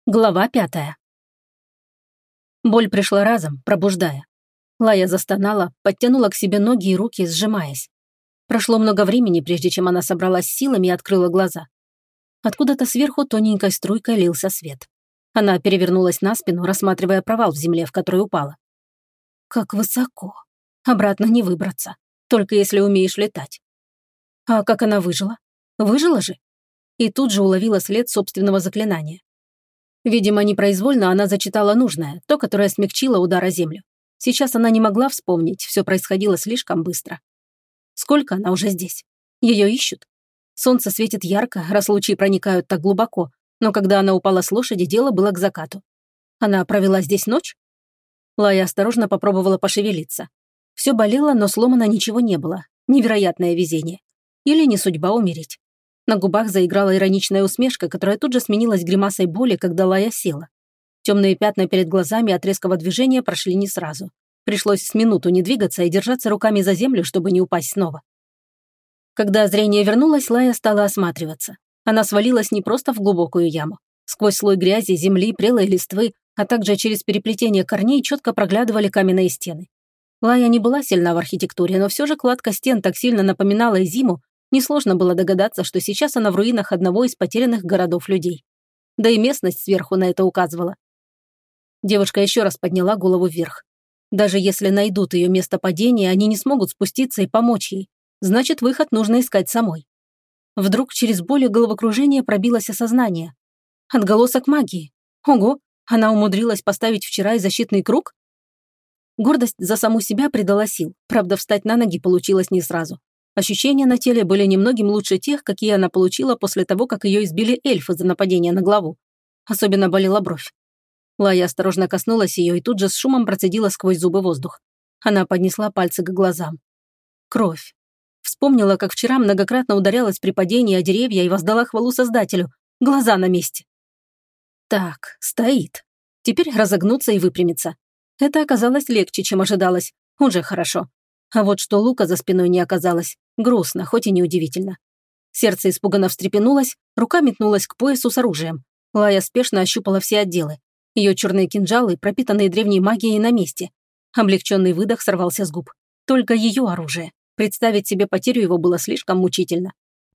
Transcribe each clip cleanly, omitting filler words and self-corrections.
Глава 5. Боль пришла разом, пробуждая. Лая застонала, подтянула к себе ноги и руки, сжимаясь. Прошло много времени, прежде чем она собралась с силами и открыла глаза. Откуда-то сверху тоненькой струйкой лился свет. Она перевернулась на спину, рассматривая провал в земле, в который упала. Как высоко. Обратно не выбраться, только если умеешь летать. А как она выжила? Выжила же? И тут же уловила след собственного заклинания. Видимо, непроизвольно она зачитала нужное, то, которое смягчило удар о землю. Сейчас она не могла вспомнить, все происходило слишком быстро. Сколько она уже здесь? Ее ищут? Солнце светит ярко, раз лучи проникают так глубоко, но когда она упала с лошади, дело было к закату. Она провела здесь ночь? Лая осторожно попробовала пошевелиться. Все болело, но сломано ничего не было. Невероятное везение. Или не судьба умереть. На губах заиграла ироничная усмешка, которая тут же сменилась гримасой боли, когда Лая села. Темные пятна перед глазами от резкого движения прошли не сразу. Пришлось с минуту не двигаться и держаться руками за землю, чтобы не упасть снова. Когда зрение вернулось, Лая стала осматриваться. Она свалилась не просто в глубокую яму. Сквозь слой грязи, земли, прелой листвы, а также через переплетение корней четко проглядывали каменные стены. Лая не была сильна в архитектуре, но все же кладка стен так сильно напоминала Изиму, несложно было догадаться, что сейчас она в руинах одного из потерянных городов людей. Да и местность сверху на это указывала. Девушка еще раз подняла голову вверх. Даже если найдут ее место падения, они не смогут спуститься и помочь ей. Значит, выход нужно искать самой. Вдруг через боль и головокружение пробилось осознание. Отголосок магии. Ого, она умудрилась поставить вчера и защитный круг? Гордость за саму себя придала сил. Правда, встать на ноги получилось не сразу. Ощущения на теле были немногим лучше тех, какие она получила после того, как ее избили эльфы за нападение на главу. Особенно болела бровь. Лая осторожно коснулась ее и тут же с шумом процедила сквозь зубы воздух. Она поднесла пальцы к глазам. Кровь. Вспомнила, как вчера многократно ударялась при падении о деревья и воздала хвалу Создателю. Глаза на месте. Так, стоит. Теперь разогнуться и выпрямиться. Это оказалось легче, чем ожидалось. Уже хорошо. А вот что лука за спиной не оказалось. Грустно, хоть и неудивительно. Сердце испуганно встрепенулось, рука метнулась к поясу с оружием. Лая спешно ощупала все отделы. Ее черные кинжалы, пропитанные древней магией, на месте. Облегченный выдох сорвался с губ. Только ее оружие. Представить себе потерю его было слишком мучительно.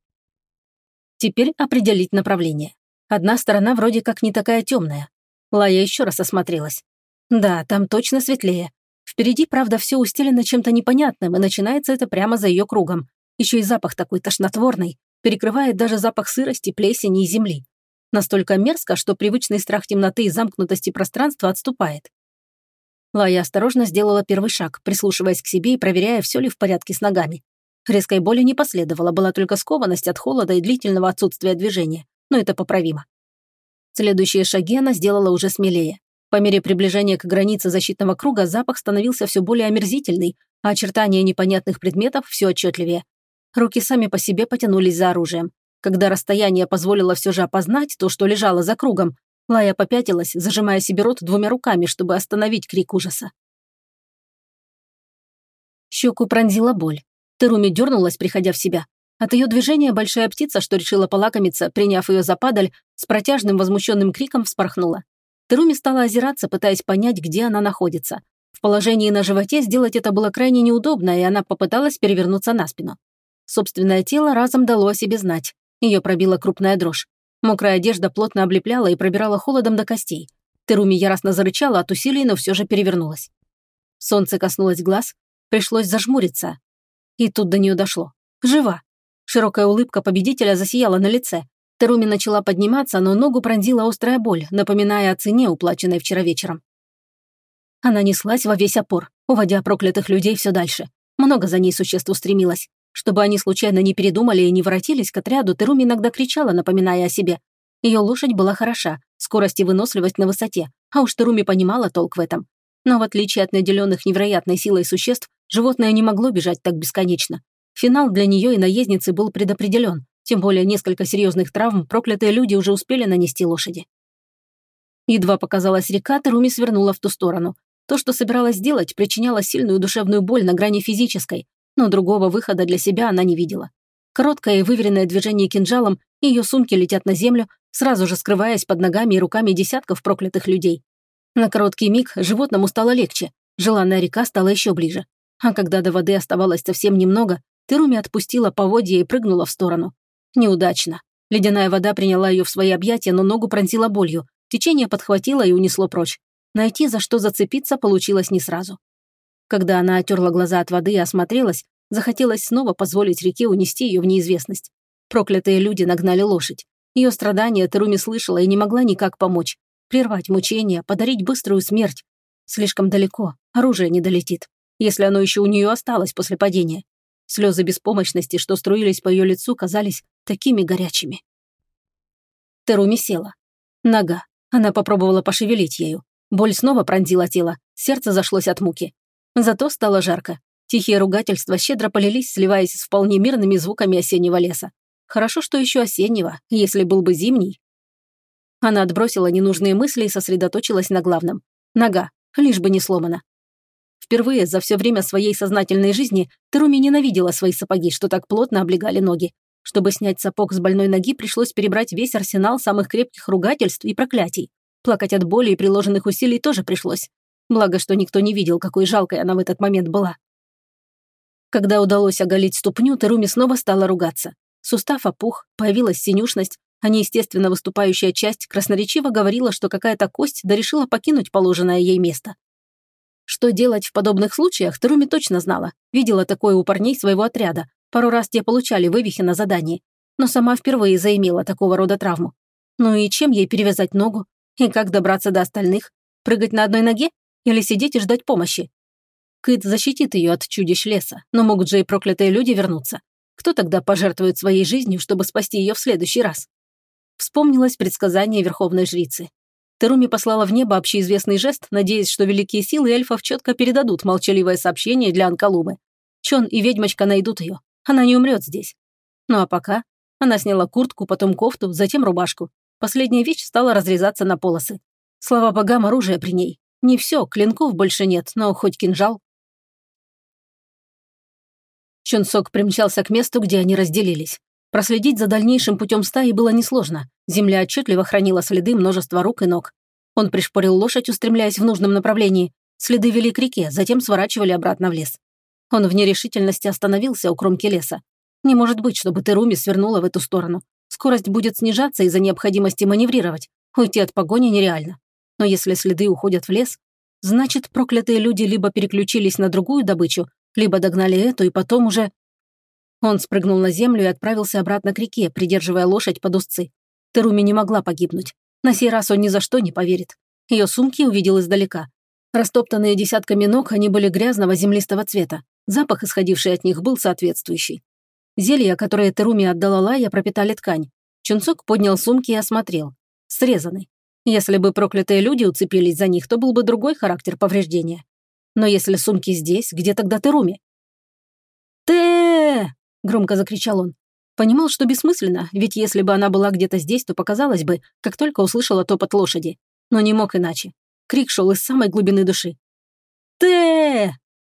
Теперь определить направление. Одна сторона вроде как не такая темная. Лая еще раз осмотрелась. Да, там точно светлее. Впереди, правда, все устелено чем-то непонятным, и начинается это прямо за ее кругом. Еще и запах такой тошнотворный, перекрывает даже запах сырости, плесени и земли. Настолько мерзко, что привычный страх темноты и замкнутости пространства отступает. Лая осторожно сделала первый шаг, прислушиваясь к себе и проверяя, все ли в порядке с ногами. Резкой боли не последовало, была только скованность от холода и длительного отсутствия движения, но это поправимо. Следующие шаги она сделала уже смелее. По мере приближения к границе защитного круга запах становился все более омерзительный, а очертания непонятных предметов все отчетливее. Руки сами по себе потянулись за оружием. Когда расстояние позволило все же опознать то, что лежало за кругом, Лая попятилась, зажимая себе рот двумя руками, чтобы остановить крик ужаса. Щеку пронзила боль. Теруми дернулась, приходя в себя. От ее движения большая птица, что решила полакомиться, приняв ее за падаль, с протяжным возмущенным криком вспорхнула. Теруми стала озираться, пытаясь понять, где она находится. В положении на животе сделать это было крайне неудобно, и она попыталась перевернуться на спину. Собственное тело разом дало о себе знать. Ее пробила крупная дрожь. Мокрая одежда плотно облепляла и пробирала холодом до костей. Теруми яростно зарычала от усилий, но все же перевернулась. Солнце коснулось глаз, пришлось зажмуриться. И тут до нее дошло. Жива. Широкая улыбка победителя засияла на лице. Теруми начала подниматься, но ногу пронзила острая боль, напоминая о цене, уплаченной вчера вечером. Она неслась во весь опор, уводя проклятых людей все дальше. Много за ней существ устремилось. Чтобы они случайно не передумали и не воротились к отряду, Теруми иногда кричала, напоминая о себе. Ее лошадь была хороша, скорость и выносливость на высоте, а уж Теруми понимала толк в этом. Но в отличие от наделенных невероятной силой существ, животное не могло бежать так бесконечно. Финал для нее и наездницы был предопределен, тем более несколько серьезных травм проклятые люди уже успели нанести лошади. Едва показалась река, Теруми свернула в ту сторону. То, что собиралась сделать, причиняло сильную душевную боль на грани физической, но другого выхода для себя она не видела. Короткое и выверенное движение кинжалом, и ее сумки летят на землю, сразу же скрываясь под ногами и руками десятков проклятых людей. На короткий миг животному стало легче, желанная река стала еще ближе. А когда до воды оставалось совсем немного, Теруми отпустила поводья и прыгнула в сторону. Неудачно. Ледяная вода приняла ее в свои объятия, но ногу пронзила болью. Течение подхватило и унесло прочь. Найти, за что зацепиться, получилось не сразу. Когда она оттерла глаза от воды и осмотрелась, захотелось снова позволить реке унести ее в неизвестность. Проклятые люди нагнали лошадь. Ее страдания Теруми слышала и не могла никак помочь. Прервать мучения, подарить быструю смерть. Слишком далеко, оружие не долетит. Если оно еще у нее осталось после падения. Слезы беспомощности, что струились по ее лицу, казались такими горячими. Теруми села. Нога. Она попробовала пошевелить ею. Боль снова пронзила тело, сердце зашлось от муки. Зато стало жарко. Тихие ругательства щедро полились, сливаясь с вполне мирными звуками осеннего леса. Хорошо, что еще осеннего, если был бы зимний. Она отбросила ненужные мысли и сосредоточилась на главном. Нога, лишь бы не сломана. Впервые за все время своей сознательной жизни Теруми ненавидела свои сапоги, что так плотно облегали ноги. Чтобы снять сапог с больной ноги, пришлось перебрать весь арсенал самых крепких ругательств и проклятий. Плакать от боли и приложенных усилий тоже пришлось. Благо, что никто не видел, какой жалкой она в этот момент была. Когда удалось оголить ступню, Теруми снова стала ругаться. Сустав опух, появилась синюшность, а неестественно выступающая часть красноречиво говорила, что какая-то кость решила покинуть положенное ей место. Что делать в подобных случаях, Теруми точно знала. Видела такое у парней своего отряда. Пару раз те получали вывихи на задании. Но сама впервые заимела такого рода травму. Ну и чем ей перевязать ногу? И как добраться до остальных? Прыгать на одной ноге? Или сидеть и ждать помощи? Кыт защитит ее от чудищ леса, но могут же и проклятые люди вернуться. Кто тогда пожертвует своей жизнью, чтобы спасти ее в следующий раз? Вспомнилось предсказание Верховной Жрицы. Теруми послала в небо общеизвестный жест, надеясь, что великие силы эльфов четко передадут молчаливое сообщение для Анкалумы. Чон и ведьмочка найдут ее. Она не умрет здесь. Ну а пока она сняла куртку, потом кофту, затем рубашку. Последняя вещь стала разрезаться на полосы. Слава богам, оружие при ней. Не все, клинков больше нет, но хоть кинжал. Чонсок примчался к месту, где они разделились. Проследить за дальнейшим путем стаи было несложно. Земля отчетливо хранила следы множества рук и ног. Он пришпорил лошадь, устремляясь в нужном направлении. Следы вели к реке, затем сворачивали обратно в лес. Он в нерешительности остановился у кромки леса. Не может быть, чтобы Теруми свернула в эту сторону. Скорость будет снижаться из-за необходимости маневрировать. Уйти от погони нереально. Но если следы уходят в лес, значит, проклятые люди либо переключились на другую добычу, либо догнали эту и потом уже... Он спрыгнул на землю и отправился обратно к реке, придерживая лошадь под узцы. Теруми не могла погибнуть. На сей раз он ни за что не поверит. Ее сумки увидел издалека. Растоптанные десятками ног, они были грязного землистого цвета. Запах, исходивший от них, был соответствующий. Зелья, которые Теруми отдала Лая, пропитали ткань. Чунцок поднял сумки и осмотрел. Срезаны. Если бы проклятые люди уцепились за них, то был бы другой характер повреждения. Но если сумки здесь, где тогда Теруми? «Тэ!» – громко закричал он. Понимал, что бессмысленно, ведь если бы она была где-то здесь, то показалось бы, как только услышала топот лошади. Но не мог иначе. Крик шел из самой глубины души. «Тэ!»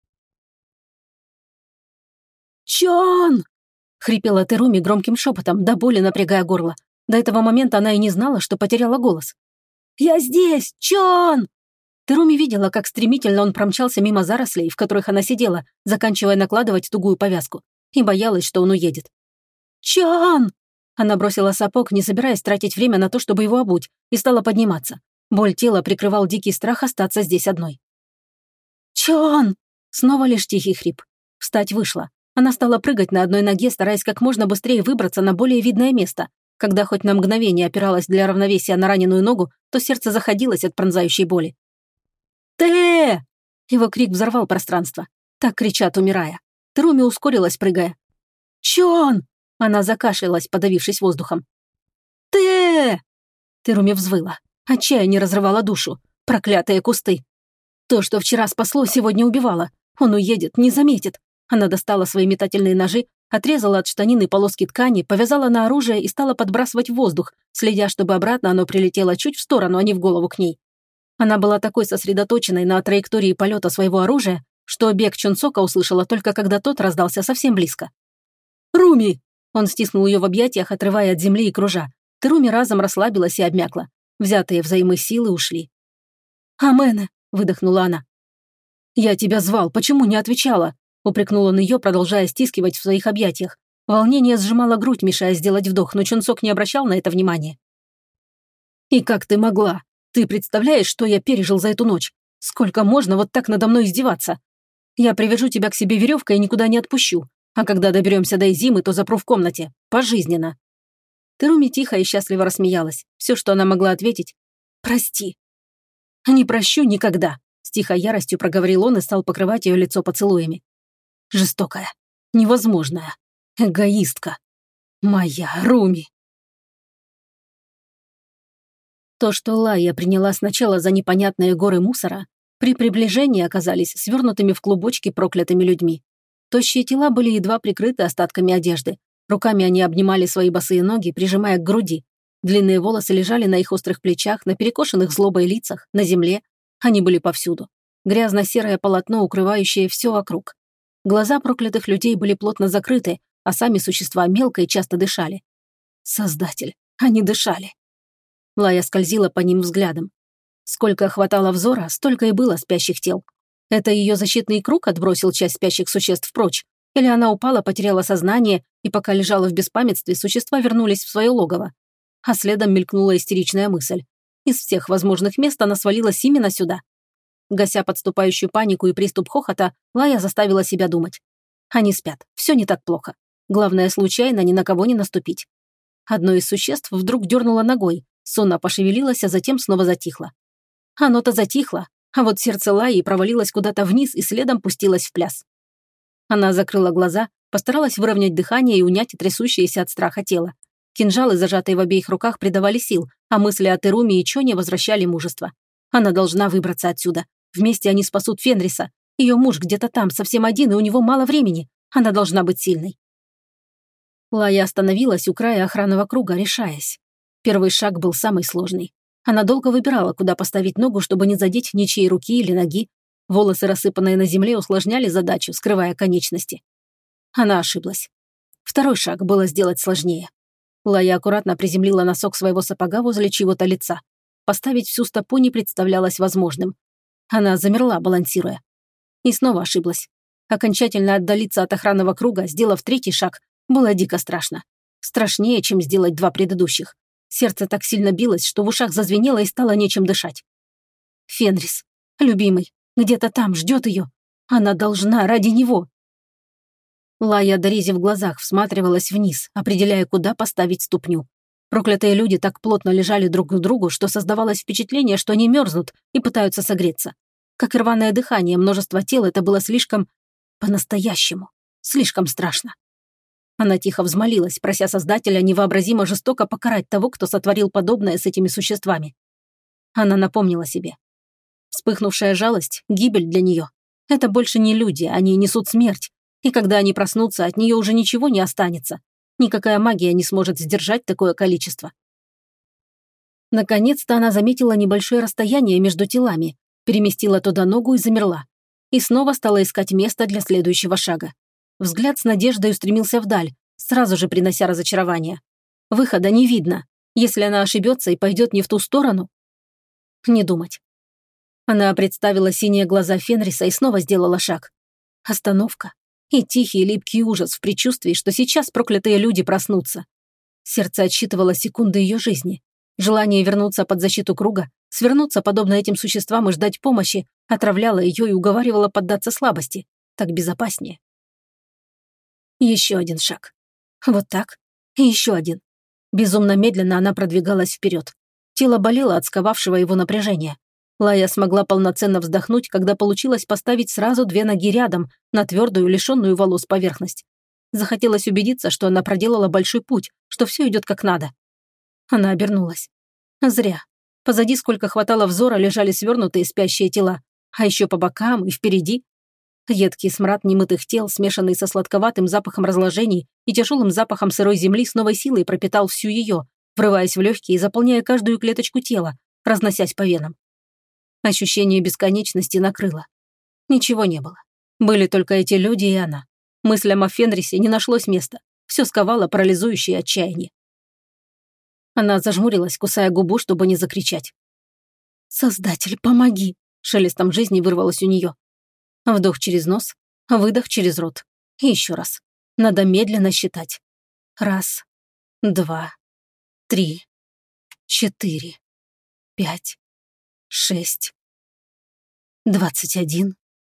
«Чон!» – хрипела Теруми громким шепотом, до боли напрягая горло. До этого момента она и не знала, что потеряла голос. «Я здесь! Чон!» Теруми видела, как стремительно он промчался мимо зарослей, в которых она сидела, заканчивая накладывать тугую повязку, и боялась, что он уедет. «Чон!» Она бросила сапог, не собираясь тратить время на то, чтобы его обуть, и стала подниматься. Боль тела прикрывал дикий страх остаться здесь одной. «Чон!» Снова лишь тихий хрип. Встать вышла. Она стала прыгать на одной ноге, стараясь как можно быстрее выбраться на более видное место. Когда хоть на мгновение опиралась для равновесия на раненую ногу, то сердце заходилось от пронзающей боли. «Тэ!» Его крик взорвал пространство. Так кричат, умирая. Теруми ускорилась, прыгая. «Чон!» Она закашлялась, подавившись воздухом. «Тэ!» Теруми взвыла. Отчаяние разрывало душу. Проклятые кусты. То, что вчера спасло, сегодня убивало. Он уедет, не заметит. Она достала свои метательные ножи, отрезала от штанины полоски ткани, повязала на оружие и стала подбрасывать в воздух, следя, чтобы обратно оно прилетело чуть в сторону, а не в голову к ней. Она была такой сосредоточенной на траектории полета своего оружия, что бег Чунцока услышала только когда тот раздался совсем близко. «Руми!» Он стиснул ее в объятиях, отрывая от земли и кружа. Теруми разом расслабилась и обмякла. Взятые взаймы силы ушли. «Амене!» – выдохнула она. «Я тебя звал, почему не отвечала?» – упрекнул он ее, продолжая стискивать в своих объятиях. Волнение сжимало грудь, мешая сделать вдох, но Чунсок не обращал на это внимания. «И как ты могла? Ты представляешь, что я пережил за эту ночь? Сколько можно вот так надо мной издеваться? Я привяжу тебя к себе веревкой и никуда не отпущу. А когда доберемся до Изимы, то запру в комнате. Пожизненно». Теруми тихо и счастливо рассмеялась. Все, что она могла ответить. «Прости». «Не прощу никогда», – с тихой яростью проговорил он и стал покрывать ее лицо поцелуями. «Жестокая, невозможная, эгоистка. Моя Руми». То, что Лая приняла сначала за непонятные горы мусора, при приближении оказались свернутыми в клубочки проклятыми людьми. Тощие тела были едва прикрыты остатками одежды. Руками они обнимали свои босые ноги, прижимая к груди. Длинные волосы лежали на их острых плечах, на перекошенных злобой лицах, на земле. Они были повсюду. Грязно-серое полотно, укрывающее все вокруг. Глаза проклятых людей были плотно закрыты, а сами существа мелко и часто дышали. Создатель, они дышали. Лая скользила по ним взглядом. Сколько хватало взора, столько и было спящих тел. Это ее защитный круг отбросил часть спящих существ прочь? Или она упала, потеряла сознание, и пока лежала в беспамятстве, существа вернулись в свое логово? А следом мелькнула истеричная мысль. Из всех возможных мест она свалилась именно сюда. Гася подступающую панику и приступ хохота, Лая заставила себя думать. Они спят, все не так плохо. Главное, случайно ни на кого не наступить. Одно из существ вдруг дернуло ногой, сонно пошевелилось, а затем снова затихло. Оно-то затихло, а вот сердце Лаи провалилось куда-то вниз и следом пустилось в пляс. Она закрыла глаза, постаралась выровнять дыхание и унять трясущееся от страха тело. Кинжалы, зажатые в обеих руках, придавали сил, а мысли о Теруми и Чоне возвращали мужество. Она должна выбраться отсюда. Вместе они спасут Фенриса. Ее муж где-то там, совсем один, и у него мало времени. Она должна быть сильной. Лая остановилась у края охранного круга, решаясь. Первый шаг был самый сложный. Она долго выбирала, куда поставить ногу, чтобы не задеть ничьей руки или ноги. Волосы, рассыпанные на земле, усложняли задачу, скрывая конечности. Она ошиблась. Второй шаг было сделать сложнее. Лая аккуратно приземлила носок своего сапога возле чьего-то лица. Поставить всю стопу не представлялось возможным. Она замерла, балансируя. И снова ошиблась. Окончательно отдалиться от охранного круга, сделав третий шаг, было дико страшно. Страшнее, чем сделать два предыдущих. Сердце так сильно билось, что в ушах зазвенело и стало нечем дышать. Фенрис, любимый, где-то там ждет ее. Она должна ради него. Лая, дорезив в глазах, всматривалась вниз, определяя, куда поставить ступню. Проклятые люди так плотно лежали друг к другу, что создавалось впечатление, что они мерзнут и пытаются согреться. Как и рваное дыхание множества тел, это было слишком... по-настоящему. Слишком страшно. Она тихо взмолилась, прося Создателя невообразимо жестоко покарать того, кто сотворил подобное с этими существами. Она напомнила себе. Вспыхнувшая жалость — гибель для нее. Это больше не люди, они несут смерть. И когда они проснутся, от нее уже ничего не останется. Никакая магия не сможет сдержать такое количество. Наконец-то она заметила небольшое расстояние между телами, переместила туда ногу и замерла. И снова стала искать место для следующего шага. Взгляд с надеждой устремился вдаль, сразу же принося разочарование. Выхода не видно. Если она ошибется и пойдет не в ту сторону... Не думать. Она представила синие глаза Фенриса и снова сделала шаг. Остановка. И тихий липкий ужас в предчувствии, что сейчас проклятые люди проснутся. Сердце отсчитывало секунды ее жизни. Желание вернуться под защиту круга, свернуться подобно этим существам и ждать помощи, отравляло ее и уговаривало поддаться слабости. Так безопаснее. Еще один шаг. Вот так. И еще один. Безумно медленно она продвигалась вперед. Тело болело от сковавшего его напряжения. Лая смогла полноценно вздохнуть, когда получилось поставить сразу две ноги рядом на твердую, лишенную волос поверхность. Захотелось убедиться, что она проделала большой путь, что все идет как надо. Она обернулась. Зря. Позади, сколько хватало взора, лежали свернутые спящие тела, а еще по бокам и впереди. Едкий смрад немытых тел, смешанный со сладковатым запахом разложений и тяжелым запахом сырой земли, с новой силой пропитал всю ее, врываясь в легкие и заполняя каждую клеточку тела, разносясь по венам. Ощущение бесконечности накрыло. Ничего не было. Были только эти люди и она. Мыслям о Фенрисе не нашлось места. все сковало парализующее отчаяние. Она зажмурилась, кусая губу, чтобы не закричать. «Создатель, помоги!» – шелестом жизни вырвалось у нее. Вдох через нос, выдох через рот. И еще раз. Надо медленно считать. 1, 2, 3, 4, 5, 6, 21,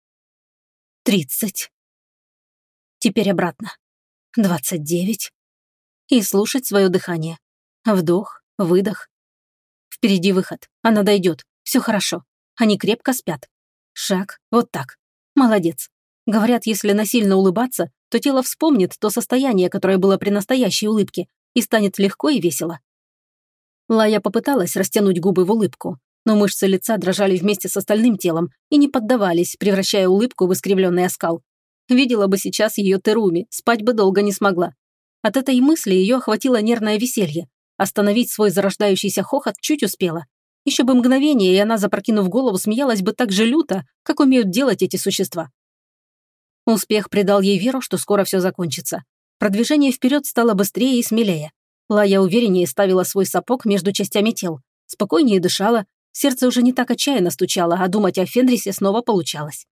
30. Теперь обратно. 29. И слушать свое дыхание. Вдох, выдох. Впереди выход. Она дойдет. Все хорошо. Они крепко спят. Шаг. Вот так. Молодец. Говорят, если насильно улыбаться, то тело вспомнит то состояние, которое было при настоящей улыбке, и станет легко и весело. Лая попыталась растянуть губы в улыбку, но мышцы лица дрожали вместе с остальным телом и не поддавались, превращая улыбку в искривленный оскал. Видела бы сейчас ее Теруми, спать бы долго не смогла. От этой мысли ее охватило нервное веселье. Остановить свой зарождающийся хохот чуть успела. Еще бы мгновение, и она, запрокинув голову, смеялась бы так же люто, как умеют делать эти существа. Успех придал ей веру, что скоро все закончится. Продвижение вперед стало быстрее и смелее. Лая увереннее ставила свой сапог между частями тел, спокойнее дышала, сердце уже не так отчаянно стучало, а думать о Фенрисе снова получалось.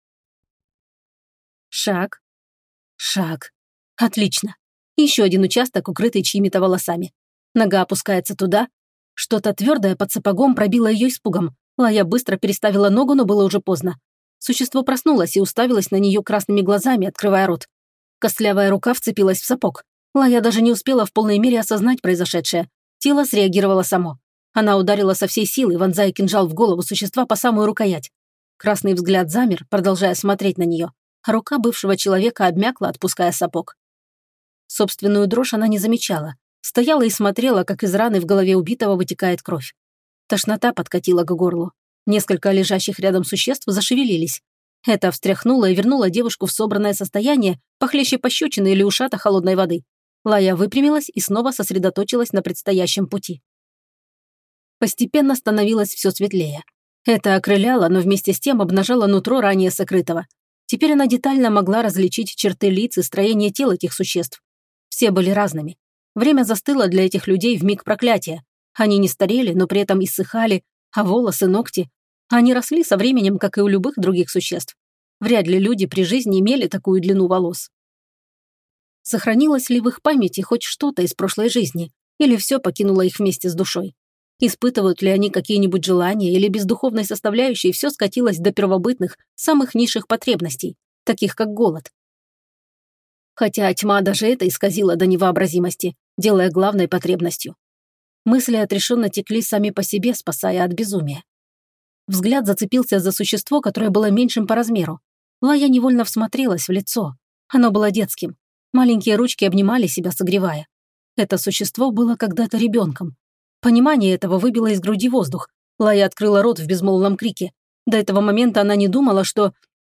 Шаг. Шаг. Отлично. Еще один участок, укрытый чьими-то волосами. Нога опускается туда. Что-то твердое под сапогом пробило ее испугом. Лая быстро переставила ногу, но было уже поздно. Существо проснулось и уставилось на нее красными глазами, открывая рот. Костлявая рука вцепилась в сапог. Лая даже не успела в полной мере осознать произошедшее. Тело среагировало само. Она ударила со всей силы, вонзая кинжал в голову существа по самую рукоять. Красный взгляд замер, продолжая смотреть на нее, а рука бывшего человека обмякла, отпуская сапог. Собственную дрожь она не замечала. Стояла и смотрела, как из раны в голове убитого вытекает кровь. Тошнота подкатила к горлу. Несколько лежащих рядом существ зашевелились. Это встряхнуло и вернуло девушку в собранное состояние, похлеще пощечины или ушата холодной воды. Лая выпрямилась и снова сосредоточилась на предстоящем пути. Постепенно становилось все светлее. Это окрыляло, но вместе с тем обнажало нутро ранее сокрытого. Теперь она детально могла различить черты лиц и строение тел этих существ. Все были разными. Время застыло для этих людей в миг проклятия. Они не старели, но при этом иссыхали, а волосы, ногти. Они росли со временем, как и у любых других существ. Вряд ли люди при жизни имели такую длину волос. Сохранилось ли в их памяти хоть что-то из прошлой жизни, или все покинуло их вместе с душой? Испытывают ли они какие-нибудь желания, или без духовной составляющей все скатилось до первобытных, самых низших потребностей, таких как голод? Хотя тьма даже это исказила до невообразимости, делая главной потребностью. Мысли отрешенно текли сами по себе, спасая от безумия. Взгляд зацепился за существо, которое было меньшим по размеру. Лая невольно всмотрелась в лицо. Оно было детским. Маленькие ручки обнимали себя, согревая. Это существо было когда-то ребенком. Понимание этого выбило из груди воздух. Лая открыла рот в безмолвном крике. До этого момента она не думала, что...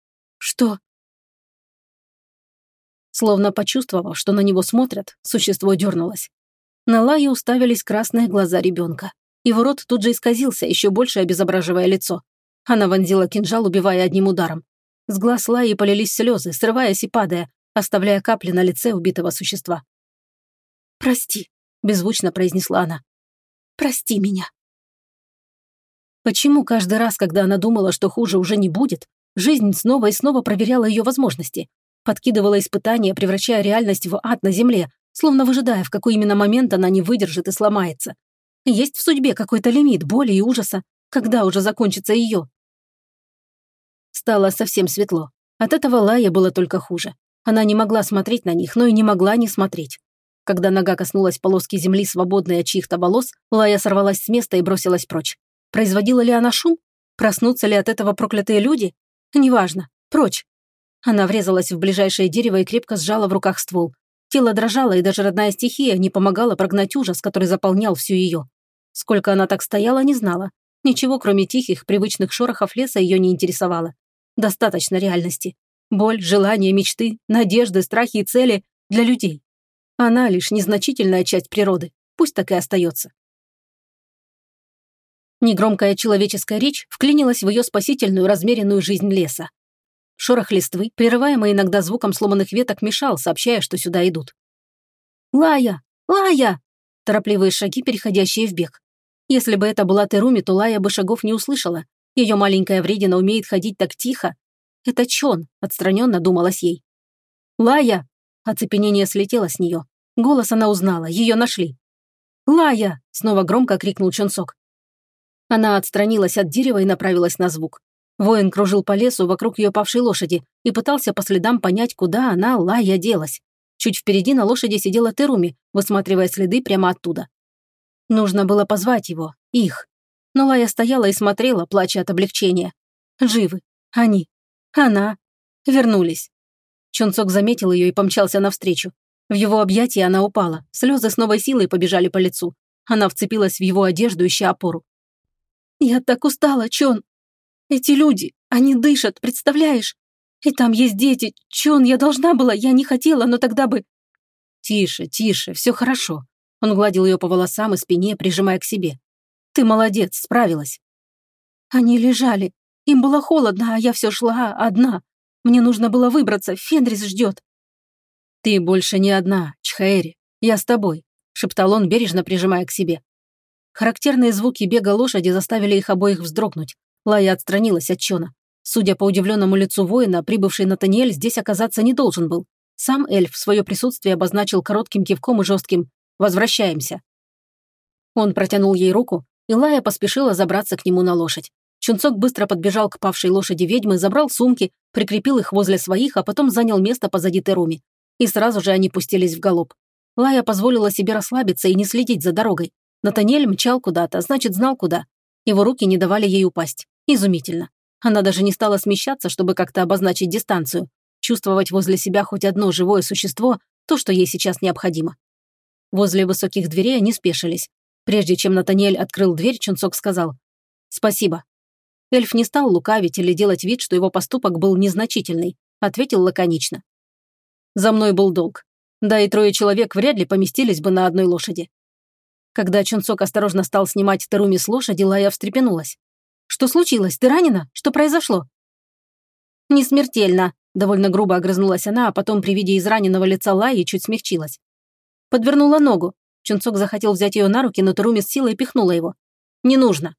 Словно почувствовав, что на него смотрят, существо дернулось. На Лаю уставились красные глаза ребенка. Его рот тут же исказился, еще больше обезображивая лицо. Она вонзила кинжал, убивая одним ударом. С глаз Лаи полились слезы, срываясь и падая, оставляя капли на лице убитого существа. «Прости», – беззвучно произнесла она. «Прости меня». Почему каждый раз, когда она думала, что хуже уже не будет, жизнь снова и снова проверяла ее возможности, подкидывала испытания, превращая реальность в ад на земле, словно выжидая, в какой именно момент она не выдержит и сломается? Есть в судьбе какой-то лимит боли и ужаса, когда уже закончится ее? Стало совсем светло. От этого Лае было только хуже. Она не могла смотреть на них, но и не могла не смотреть. Когда нога коснулась полоски земли, свободной от чьих-то волос, Лая сорвалась с места и бросилась прочь. Производила ли она шум? Проснутся ли от этого проклятые люди? Неважно. Прочь. Она врезалась в ближайшее дерево и крепко сжала в руках ствол. Тело дрожало, и даже родная стихия не помогала прогнать ужас, который заполнял всю ее. Сколько она так стояла, не знала. Ничего, кроме тихих, привычных шорохов леса, ее не интересовало. Достаточно реальности. Боль, желания, мечты, надежды, страхи и цели для людей. Она лишь незначительная часть природы. Пусть так и остается. Негромкая человеческая речь вклинилась в ее спасительную, размеренную жизнь леса. Шорох листвы, прерываемый иногда звуком сломанных веток, мешал, сообщая, что сюда идут. Лая! Лая!» Торопливые шаги, переходящие в бег. Если бы это была Теруми, то Лая бы шагов не услышала. Ее маленькая вредина умеет ходить так тихо. «Это Чон», — отстраненно думалось ей. «Лая!» — оцепенение слетело с нее. Голос она узнала, ее нашли. «Лая!» — снова громко крикнул Чонсок. Она отстранилась от дерева и направилась на звук. Воин кружил по лесу вокруг ее павшей лошади и пытался по следам понять, куда она, Лая, делась. Чуть впереди на лошади сидела Теруми, высматривая следы прямо оттуда. Нужно было позвать его, их. Но Лая стояла и смотрела, плача от облегчения. Живы. Они. Она. Вернулись. Чонсок заметил ее и помчался навстречу. В его объятия она упала, слезы с новой силой побежали по лицу. Она вцепилась в его одежду, ища опору. «Я так устала, Чон. Эти люди, они дышат, представляешь? И там есть дети. Чон, я должна была, я не хотела, но тогда бы...» «Тише, тише, все хорошо». Он гладил ее по волосам и спине, прижимая к себе. «Ты молодец, справилась». Они лежали. Им было холодно, а я все шла одна. Мне нужно было выбраться, Фенрис ждет. «Ты больше не одна, Чхаэри. Я с тобой», — шептал он, бережно прижимая к себе. Характерные звуки бега лошади заставили их обоих вздрогнуть. Лая отстранилась от Чона. Судя по удивленному лицу воина, прибывший Натаниэль здесь оказаться не должен был. Сам эльф свое присутствие обозначил коротким кивком и жестким «Возвращаемся». Он протянул ей руку, и Лая поспешила забраться к нему на лошадь. Чунцок быстро подбежал к павшей лошади ведьмы, забрал сумки, прикрепил их возле своих, а потом занял место позади Теруми. И сразу же они пустились в галоп. Лая позволила себе расслабиться и не следить за дорогой. Натаниэль мчал куда-то, значит, знал куда. Его руки не давали ей упасть. Изумительно. Она даже не стала смещаться, чтобы как-то обозначить дистанцию. Чувствовать возле себя хоть одно живое существо – то, что ей сейчас необходимо. Возле высоких дверей они спешились. Прежде чем Натаниэль открыл дверь, Чунцок сказал «Спасибо». Эльф не стал лукавить или делать вид, что его поступок был незначительный. Ответил лаконично. «За мной был долг. Да и 3 человек вряд ли поместились бы на одной лошади». Когда Чунцок осторожно стал снимать Теруми с лошади, Лая встрепенулась. «Что случилось? Ты ранена? Что произошло?» «Не смертельно», – довольно грубо огрызнулась она, а потом при виде израненного лица Лаи чуть смягчилась. Подвернула ногу. Чунцок захотел взять ее на руки, но Теруми с силой пихнула его. «Не нужно».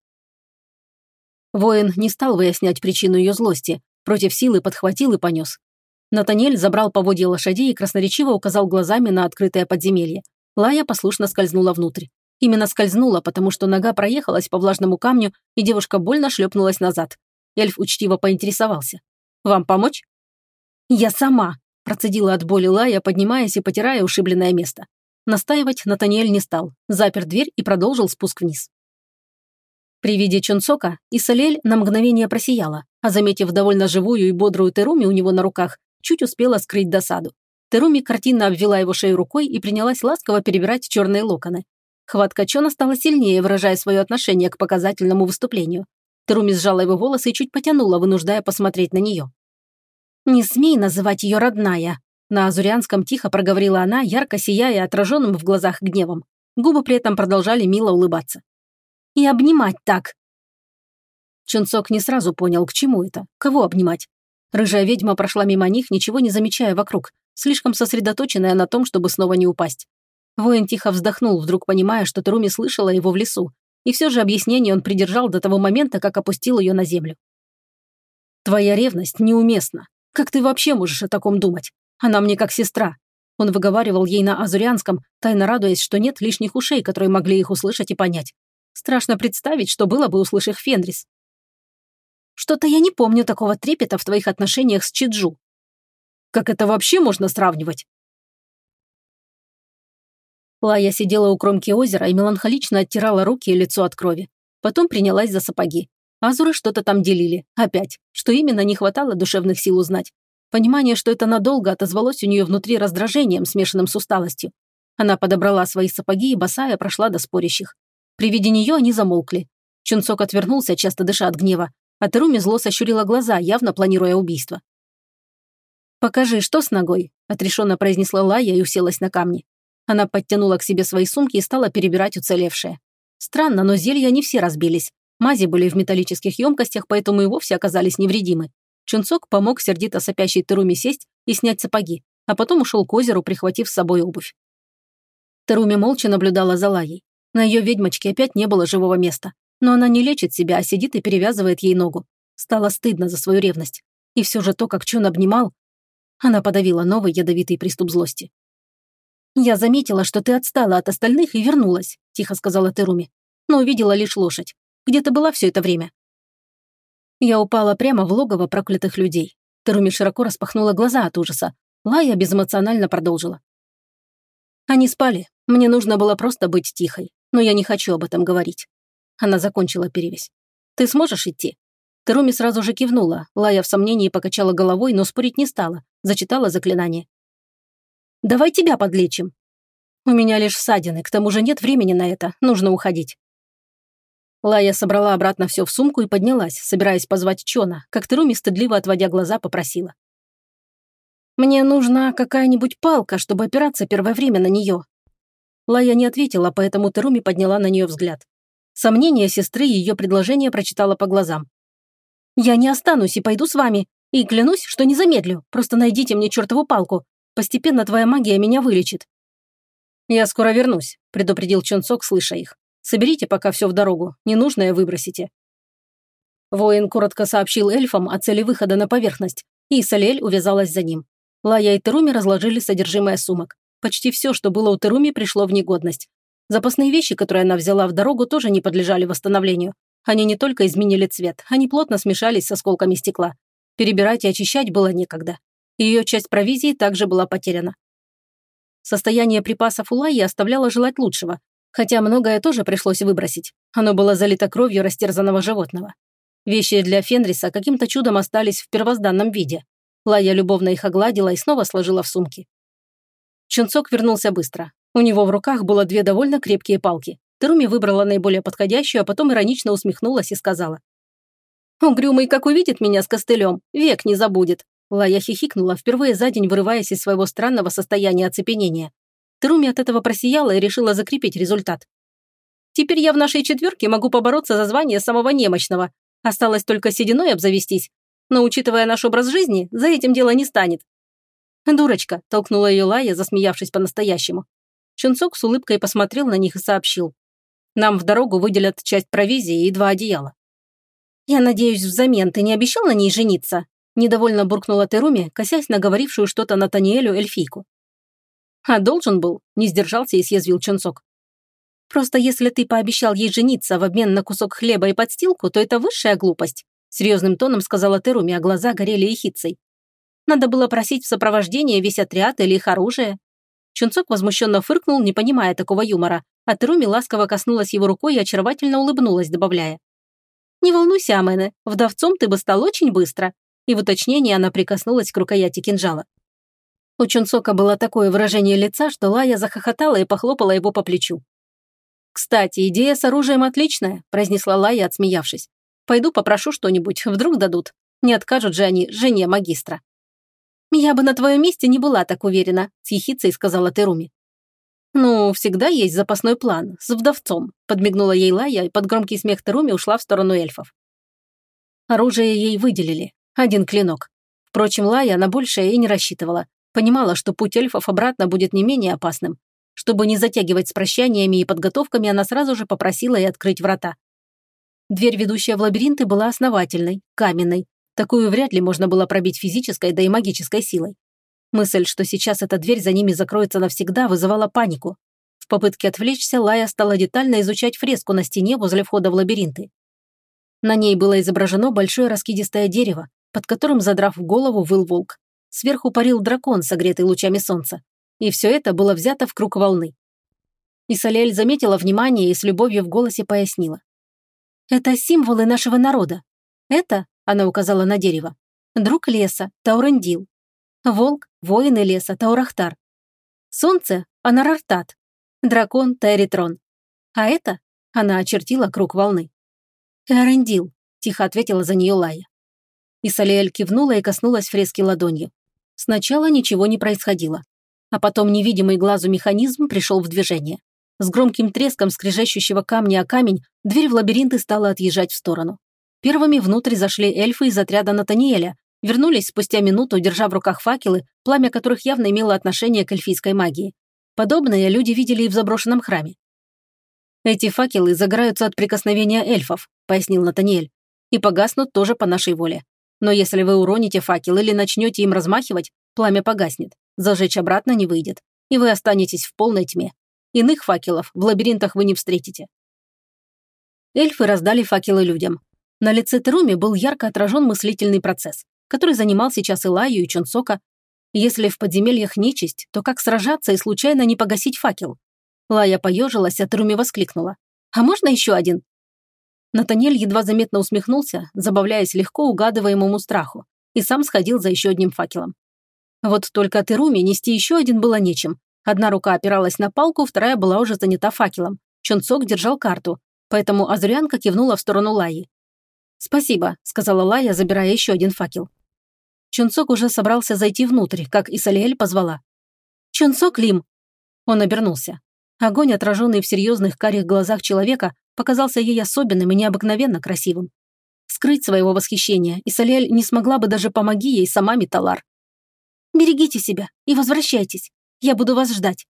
Воин не стал выяснять причину ее злости, против силы подхватил и понес. Натаниэль забрал поводья лошадей и красноречиво указал глазами на открытое подземелье. Лая послушно скользнула внутрь. Именно скользнула, потому что нога проехалась по влажному камню, и девушка больно шлепнулась назад. Эльф учтиво поинтересовался. «Вам помочь?» «Я сама», – процедила от боли Лая, поднимаясь и потирая ушибленное место. Настаивать Натаниэль не стал, запер дверь и продолжил спуск вниз. При виде Чунцока Исалель на мгновение просияла, а заметив довольно живую и бодрую Теруми у него на руках, чуть успела скрыть досаду. Теруми картинно обвела его шею рукой и принялась ласково перебирать черные локоны. Хватка Чона стала сильнее, выражая свое отношение к показательному выступлению. Теруми сжала его волосы и чуть потянула, вынуждая посмотреть на нее. «Не смей называть ее родная», – на азурианском тихо проговорила она, ярко сияя отраженным в глазах гневом. Губы при этом продолжали мило улыбаться. «И обнимать так!» Чунцок не сразу понял, к чему это, кого обнимать. Рыжая ведьма прошла мимо них, ничего не замечая вокруг, слишком сосредоточенная на том, чтобы снова не упасть. Воин тихо вздохнул, вдруг понимая, что Теруми слышала его в лесу, и все же объяснение он придержал до того момента, как опустил ее на землю. «Твоя ревность неуместна. Как ты вообще можешь о таком думать? Она мне как сестра». Он выговаривал ей на азурианском, тайно радуясь, что нет лишних ушей, которые могли их услышать и понять. Страшно представить, что было бы, услышав Фенрис. «Что-то я не помню такого трепета в твоих отношениях с Чиджу». «Как это вообще можно сравнивать?» Лая сидела у кромки озера и меланхолично оттирала руки и лицо от крови. Потом принялась за сапоги. Азуры что-то там делили. Опять. Что именно, не хватало душевных сил узнать. Понимание, что это надолго, отозвалось у нее внутри раздражением, смешанным с усталостью. Она подобрала свои сапоги и босая прошла до спорящих. При виде нее они замолкли. Чунцок отвернулся, часто дыша от гнева, а Теруми зло сощурила глаза, явно планируя убийство. «Покажи, что с ногой?» – отрешенно произнесла Лая и уселась на камни. Она подтянула к себе свои сумки и стала перебирать уцелевшие. Странно, но зелья не все разбились. Мази были в металлических емкостях, поэтому и вовсе оказались невредимы. Чунцок помог сердито сопящей Теруми сесть и снять сапоги, а потом ушел к озеру, прихватив с собой обувь. Теруми молча наблюдала за Лаей. На ее ведьмочке опять не было живого места. Но она не лечит себя, а сидит и перевязывает ей ногу. Стало стыдно за свою ревность. И все же то, как Чон обнимал... Она подавила новый ядовитый приступ злости. «Я заметила, что ты отстала от остальных и вернулась», – тихо сказала Теруми. «Но увидела лишь лошадь. Где ты была все это время?» Я упала прямо в логово проклятых людей. Теруми широко распахнула глаза от ужаса. Лая безэмоционально продолжила. «Они спали. Мне нужно было просто быть тихой. Но я не хочу об этом говорить». Она закончила перевязь. «Ты сможешь идти?» Теруми сразу же кивнула. Лая в сомнении покачала головой, но спорить не стала. Зачитала заклинание. «Давай тебя подлечим». «У меня лишь ссадины, к тому же нет времени на это. Нужно уходить». Лая собрала обратно все в сумку и поднялась, собираясь позвать Чона, как Теруми, стыдливо отводя глаза, попросила. «Мне нужна какая-нибудь палка, чтобы опираться первое время на нее». Лая не ответила, поэтому Теруми подняла на нее взгляд. Сомнение сестры ее предложение прочитала по глазам. «Я не останусь и пойду с вами. И клянусь, что не замедлю. Просто найдите мне чертову палку. Постепенно твоя магия меня вылечит». «Я скоро вернусь», – предупредил Чонсок, слыша их. «Соберите пока все в дорогу. Ненужное выбросите». Воин коротко сообщил эльфам о цели выхода на поверхность, и Салиэль увязалась за ним. Лая и Теруми разложили содержимое сумок. Почти все, что было у Теруми, пришло в негодность. Запасные вещи, которые она взяла в дорогу, тоже не подлежали восстановлению. Они не только изменили цвет, они плотно смешались с осколками стекла. Перебирать и очищать было некогда. Ее часть провизии также была потеряна. Состояние припасов у Лаи оставляло желать лучшего, хотя многое тоже пришлось выбросить. Оно было залито кровью растерзанного животного. Вещи для Фенриса каким-то чудом остались в первозданном виде. Лая любовно их огладила и снова сложила в сумки. Чунцок вернулся быстро. У него в руках было 2 довольно крепкие палки. Теруми выбрала наиболее подходящую, а потом иронично усмехнулась и сказала. «Угрюмый, как увидит меня с костылем, век не забудет». Лая хихикнула, впервые за день вырываясь из своего странного состояния оцепенения. Теруми от этого просияла и решила закрепить результат. «Теперь я в нашей четверке могу побороться за звание самого немощного. Осталось только сединой обзавестись. Но, учитывая наш образ жизни, за этим дело не станет». «Дурочка», – толкнула ее Лая, засмеявшись по-настоящему. Чунцок с улыбкой посмотрел на них и сообщил. «Нам в дорогу выделят часть провизии и 2 одеяла». «Я надеюсь, взамен ты не обещал на ней жениться?» Недовольно буркнула Теруми, косясь на говорившую что-то Натаниэлю эльфийку. «А должен был», – не сдержался и съязвил Чунцок. «Просто если ты пообещал ей жениться в обмен на кусок хлеба и подстилку, то это высшая глупость», – серьезным тоном сказала Теруми, а глаза горели ехидцей. «Надо было просить в сопровождение весь отряд или их оружие». Чунцок возмущенно фыркнул, не понимая такого юмора, а Теруми ласково коснулась его рукой и очаровательно улыбнулась, добавляя. «Не волнуйся, Амене, вдовцом ты бы стал очень быстро». И в уточнении она прикоснулась к рукояти кинжала. У Чунцока было такое выражение лица, что Лая захохотала и похлопала его по плечу. «Кстати, идея с оружием отличная», – произнесла Лая, отсмеявшись. «Пойду попрошу что-нибудь, вдруг дадут. Не откажут же они жене магистра». «Я бы на твоем месте не была так уверена», – с ехицей сказала Теруми. «Ну, всегда есть запасной план, с вдовцом», – подмигнула ей Лая и под громкий смех Теруми ушла в сторону эльфов. Оружие ей выделили. 1 клинок. Впрочем, Лая на большее и не рассчитывала. Понимала, что путь эльфов обратно будет не менее опасным. Чтобы не затягивать с прощаниями и подготовками, она сразу же попросила ей открыть врата. Дверь, ведущая в лабиринты, была основательной, каменной. Такую вряд ли можно было пробить физической, да и магической силой. Мысль, что сейчас эта дверь за ними закроется навсегда, вызывала панику. В попытке отвлечься, Лая стала детально изучать фреску на стене возле входа в лабиринты. На ней было изображено большое раскидистое дерево, под которым, задрав голову, выл волк. Сверху парил дракон, согретый лучами солнца. И все это было взято в круг волны. Исалиэль заметила внимание и с любовью в голосе пояснила. «Это символы нашего народа. Это, — она указала на дерево, — друг леса, Таурендил. Волк, воины леса, Таурахтар. Солнце, Анарартат. Дракон, Таэритрон. А это, — она очертила круг волны. Эрендил, — тихо ответила за нее Лая. Исалиэль кивнула и коснулась фрески ладонью. Сначала ничего не происходило. А потом невидимый глазу механизм пришел в движение. С громким треском скрежещущего камня о камень дверь в лабиринты стала отъезжать в сторону. Первыми внутрь зашли эльфы из отряда Натаниэля, вернулись спустя минуту, держа в руках факелы, пламя которых явно имело отношение к эльфийской магии. Подобное люди видели и в заброшенном храме. «Эти факелы загораются от прикосновения эльфов», — пояснил Натаниэль, «и погаснут тоже по нашей воле. Но если вы уроните факел или начнете им размахивать, пламя погаснет, зажечь обратно не выйдет, и вы останетесь в полной тьме. Иных факелов в лабиринтах вы не встретите». Эльфы раздали факелы людям. На лице Теруми был ярко отражен мыслительный процесс, который занимал сейчас и Лаю, и Чонсока. Если в подземельях нечисть, то как сражаться и случайно не погасить факел? Лая поежилась, а Теруми воскликнула. «А можно еще один?» Натаниэль едва заметно усмехнулся, забавляясь легко угадываемому страху, и сам сходил за еще одним факелом. Вот только Теруми нести еще один было нечем. Одна рука опиралась на палку, вторая была уже занята факелом. Чонсок держал карту, поэтому Азурянка кивнула в сторону Лаи. «Спасибо», — сказала Лая, забирая еще один факел. Чонсок уже собрался зайти внутрь, как Исалиэль позвала. «Чонсок, Лим!» Он обернулся. Огонь, отраженный в серьезных карих глазах человека, показался ей особенным и необыкновенно красивым. Скрыть своего восхищения Исалиэль не смогла бы, даже помоги ей сама Металар. «Берегите себя и возвращайтесь. Я буду вас ждать».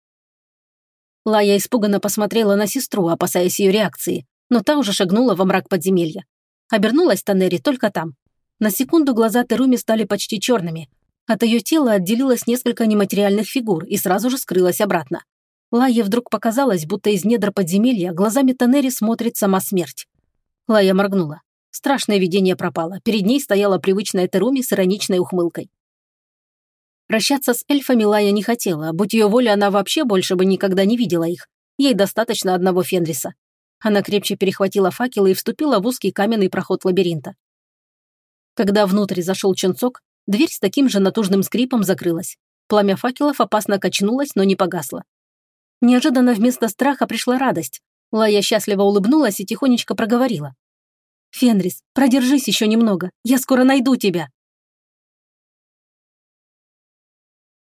Лая испуганно посмотрела на сестру, опасаясь ее реакции, но та уже шагнула во мрак подземелья. Обернулась Танери только там. На секунду глаза Теруми стали почти черными. От ее тела отделилось несколько нематериальных фигур и сразу же скрылась обратно. Лае вдруг показалось, будто из недр подземелья глазами Танери смотрит сама смерть. Лая моргнула. Страшное видение пропало. Перед ней стояла привычная Теруми с ироничной ухмылкой. Прощаться с эльфами Лая не хотела. Будь ее воля, она вообще больше бы никогда не видела их. Ей достаточно одного Фенриса. Она крепче перехватила факелы и вступила в узкий каменный проход лабиринта. Когда внутрь зашел Чонсок, дверь с таким же натужным скрипом закрылась. Пламя факелов опасно качнулось, но не погасло. Неожиданно вместо страха пришла радость. Лая счастливо улыбнулась и тихонечко проговорила. «Фенрис, продержись еще немного, я скоро найду тебя».